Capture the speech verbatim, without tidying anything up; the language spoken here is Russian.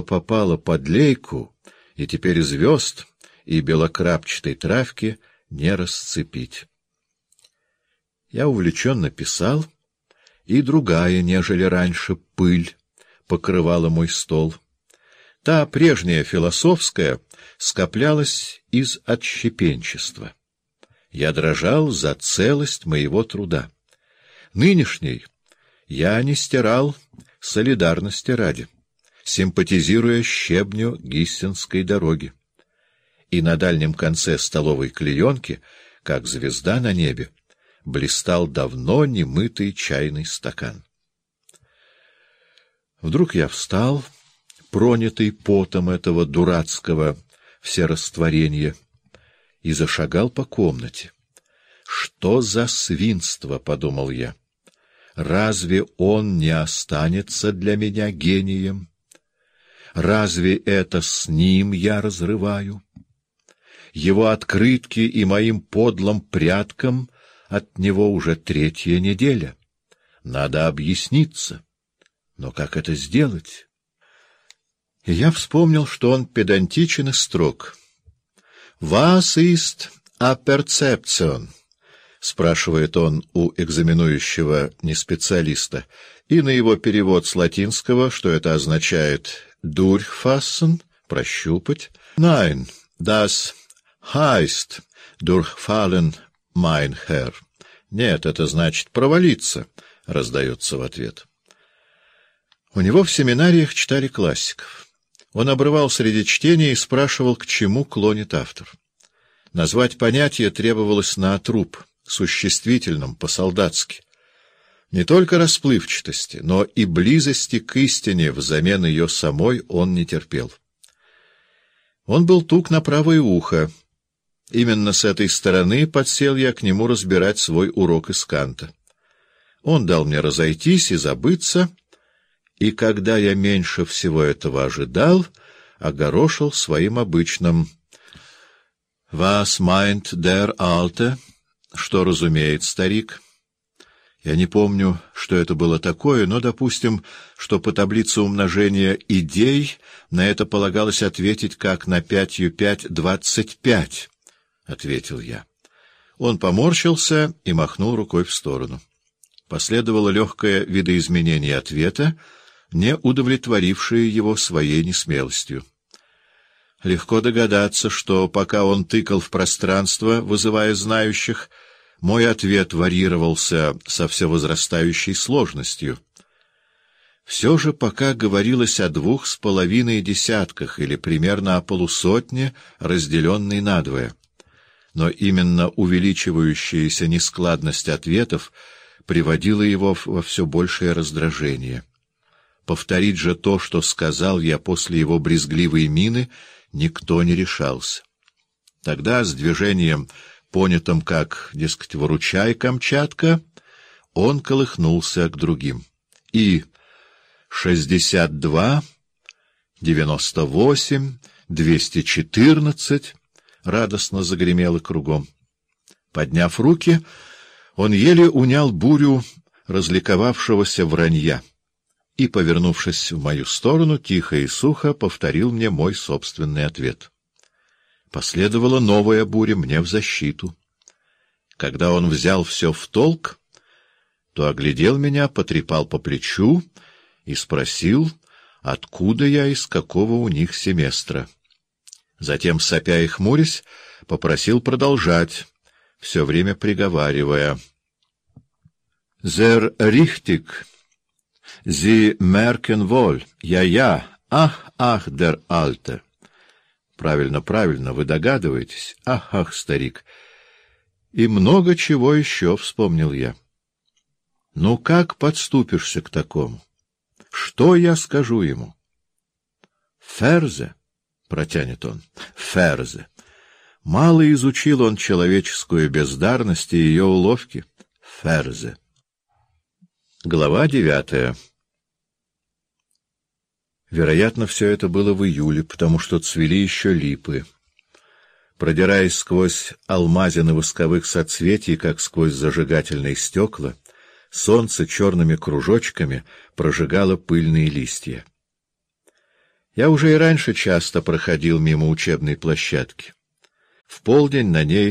что попало под лейку, и теперь звезд и белокрапчатой травки не расцепить. Я увлеченно писал, и другая, нежели раньше, пыль покрывала мой стол. Та прежняя философская скоплялась из отщепенчества. Я дрожал за целость моего труда. Нынешний я не стирал солидарности ради, симпатизируя щебню Гиссенской дороги. И на дальнем конце столовой клеенки, как звезда на небе, блистал давно немытый чайный стакан. Вдруг я встал, пронятый потом этого дурацкого всерастворения, и зашагал по комнате. «Что за свинство?» — подумал я. «Разве он не останется для меня гением? Разве это с ним я разрываю? Его открытки и моим подлым пряткам от него уже третья неделя. Надо объясниться. Но как это сделать?» И я вспомнил, что он педантичен и строг. «Was ist a perception?» — спрашивает он у экзаменующего неспециалиста, и на его перевод с латинского, что это означает «durchfassen» — «прощупать». «Nein, das heißt durchfallen, mein Herr». «Нет, это значит провалиться», — раздается в ответ. У него в семинариях читали классиков. Он обрывал среди чтения и спрашивал, к чему клонит автор. Назвать понятие требовалось наотруб, существительным, по-солдатски. Не только расплывчатости, но и близости к истине взамен ее самой он не терпел. Он был тук на правое ухо. Именно с этой стороны подсел я к нему разбирать свой урок из Канта. Он дал мне разойтись и забыться, и когда я меньше всего этого ожидал, огорошил своим обычным «Was meint der Alte?» «Что разумеет старик?» Я не помню, что это было такое, но допустим, что по таблице умножения идей на это полагалось ответить как на пятью пять — двадцать пять, — ответил я. Он поморщился и махнул рукой в сторону. Последовало легкое видоизменение ответа, не удовлетворившее его своей несмелостью. Легко догадаться, что пока он тыкал в пространство, вызывая знающих, мой ответ варьировался со все возрастающей сложностью. Все же пока говорилось о двух с половиной десятках или примерно о полусотне, разделенной надвое. Но именно увеличивающаяся нескладность ответов приводила его во все большее раздражение. Повторить же то, что сказал я после его брезгливой мины, никто не решался. Тогда с движением, понятым как, дескать, «выручай, Камчатка», он колыхнулся к другим. И шестьдесят два, девяносто восемь, двести четырнадцать радостно загремело кругом. Подняв руки, он еле унял бурю разликовавшегося вранья и, повернувшись в мою сторону, тихо и сухо повторил мне мой собственный ответ. Последовала новая буря мне в защиту. Когда он взял все в толк, то оглядел меня, потрепал по плечу и спросил, откуда я и с какого у них семестра. Затем, сопя и хмурясь, попросил продолжать, все время приговаривая: «Sehr richtig, Sie merken wohl, ja-ja, ах, ах, der Alte». Правильно, правильно, вы догадываетесь. Ах, ах, старик. И много чего еще вспомнил я. Ну, как подступишься к такому? Что я скажу ему? «Ферзе», — протянет он, — «ферзе». Мало изучил он человеческую бездарность и ее уловки. «Ферзе». Глава девятая. Вероятно, все это было в июле, потому что цвели еще липы. Продираясь сквозь алмазины восковых соцветий, как сквозь зажигательные стекла, солнце черными кружочками прожигало пыльные листья. Я уже и раньше часто проходил мимо учебной площадки. В полдень на ней